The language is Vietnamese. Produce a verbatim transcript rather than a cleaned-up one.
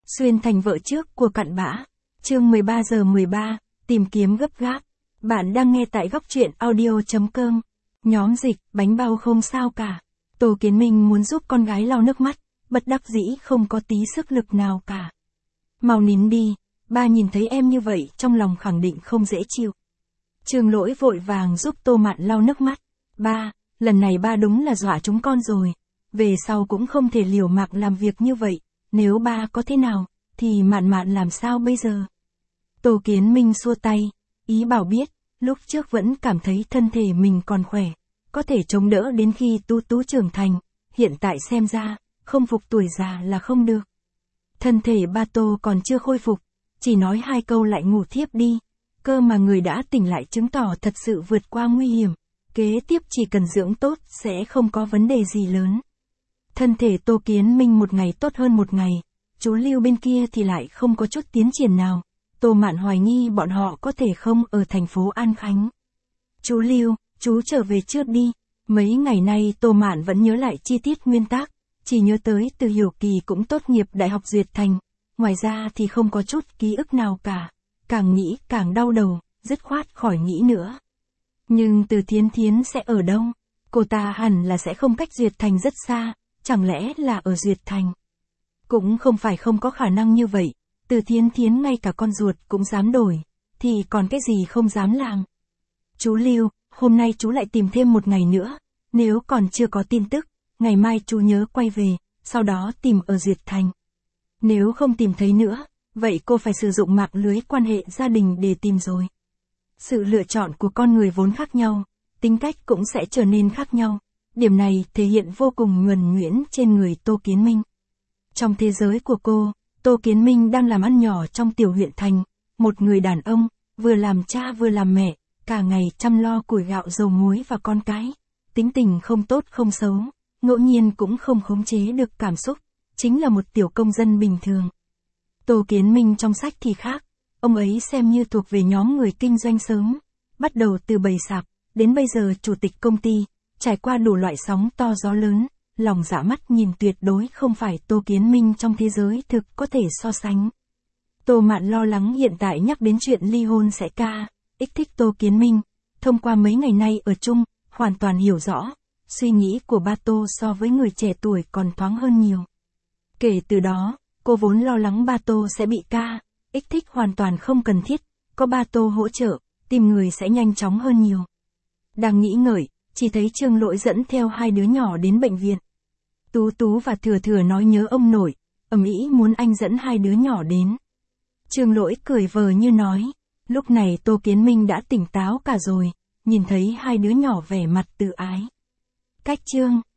Xuyên thành vợ trước của cặn bã. Chương mười ba giờ mười ba, tìm kiếm gấp gáp. Bạn đang nghe tại góc truyện audio chấm com. Nhóm dịch, bánh bao không sao cả. Tô Kiến Minh muốn giúp con gái lau nước mắt, bất đắc dĩ không có tí sức lực nào cả. Mau nín đi, ba nhìn thấy em như vậy trong lòng khẳng định không dễ chịu. Trương Lỗi vội vàng giúp Tô Mạn lau nước mắt. Ba, lần này ba đúng là dọa chúng con rồi. Về sau cũng không thể liều mạng làm việc như vậy. Nếu ba có thế nào, thì Mạn Mạn làm sao bây giờ? Tô Kiến Minh xua tay, ý bảo biết, lúc trước vẫn cảm thấy thân thể mình còn khỏe, có thể chống đỡ đến khi Tú Tú trưởng thành, hiện tại xem ra, không phục tuổi già là không được. Thân thể ba Tô còn chưa khôi phục, chỉ nói hai câu lại ngủ thiếp đi, cơ mà người đã tỉnh lại chứng tỏ thật sự vượt qua nguy hiểm, kế tiếp chỉ cần dưỡng tốt sẽ không có vấn đề gì lớn. Thân thể Tô Kiến Minh một ngày tốt hơn một ngày, chú Lưu bên kia thì lại không có chút tiến triển nào. Tô Mạn hoài nghi bọn họ có thể không ở thành phố An Khánh. Chú Lưu, chú trở về trước đi. Mấy ngày nay Tô Mạn vẫn nhớ lại chi tiết nguyên tác, chỉ nhớ tới Từ Hiểu Kỳ cũng tốt nghiệp Đại học Duyệt Thành, ngoài ra thì không có chút ký ức nào cả. Càng nghĩ càng đau đầu, dứt khoát khỏi nghĩ nữa. Nhưng Từ Thiến Thiến sẽ ở đâu? Cô ta hẳn là sẽ không cách Duyệt Thành rất xa, chẳng lẽ là ở Duyệt Thành? Cũng không phải không có khả năng như vậy. Từ Thiến Thiến ngay cả con ruột cũng dám đổi, thì còn cái gì không dám làm. Chú Lưu, hôm nay chú lại tìm thêm một ngày nữa, nếu còn chưa có tin tức, ngày mai chú nhớ quay về, sau đó tìm ở Duyệt Thành. Nếu không tìm thấy nữa, vậy cô phải sử dụng mạng lưới quan hệ gia đình để tìm rồi. Sự lựa chọn của con người vốn khác nhau, tính cách cũng sẽ trở nên khác nhau. Điểm này thể hiện vô cùng nhuần nhuyễn trên người Tô Kiến Minh. Trong thế giới của cô, Tô Kiến Minh đang làm ăn nhỏ trong tiểu huyện thành, một người đàn ông, vừa làm cha vừa làm mẹ, cả ngày chăm lo củi gạo dầu muối và con cái. Tính tình không tốt không xấu, ngẫu nhiên cũng không khống chế được cảm xúc, chính là một tiểu công dân bình thường. Tô Kiến Minh trong sách thì khác, ông ấy xem như thuộc về nhóm người kinh doanh sớm, bắt đầu từ bầy sạp, đến bây giờ chủ tịch công ty, trải qua đủ loại sóng to gió lớn. Lòng dạ mắt nhìn tuyệt đối không phải Tô Kiến Minh trong thế giới thực có thể so sánh. Tô Mạn lo lắng hiện tại nhắc đến chuyện ly hôn sẽ ca, ích thích Tô Kiến Minh, thông qua mấy ngày nay ở chung, hoàn toàn hiểu rõ, suy nghĩ của ba Tô so với người trẻ tuổi còn thoáng hơn nhiều. Kể từ đó, cô vốn lo lắng ba Tô sẽ bị ca, ích thích hoàn toàn không cần thiết, có ba Tô hỗ trợ, tìm người sẽ nhanh chóng hơn nhiều. Đang nghĩ ngợi, chỉ thấy Trương Lỗi dẫn theo hai đứa nhỏ đến bệnh viện. Tú Tú và Thừa Thừa nói nhớ ông nội, ầm ĩ muốn anh dẫn hai đứa nhỏ đến. Trương Lỗi cười vờ như nói, lúc này Tô Kiến Minh đã tỉnh táo cả rồi, nhìn thấy hai đứa nhỏ vẻ mặt tự ái. Cách Trương,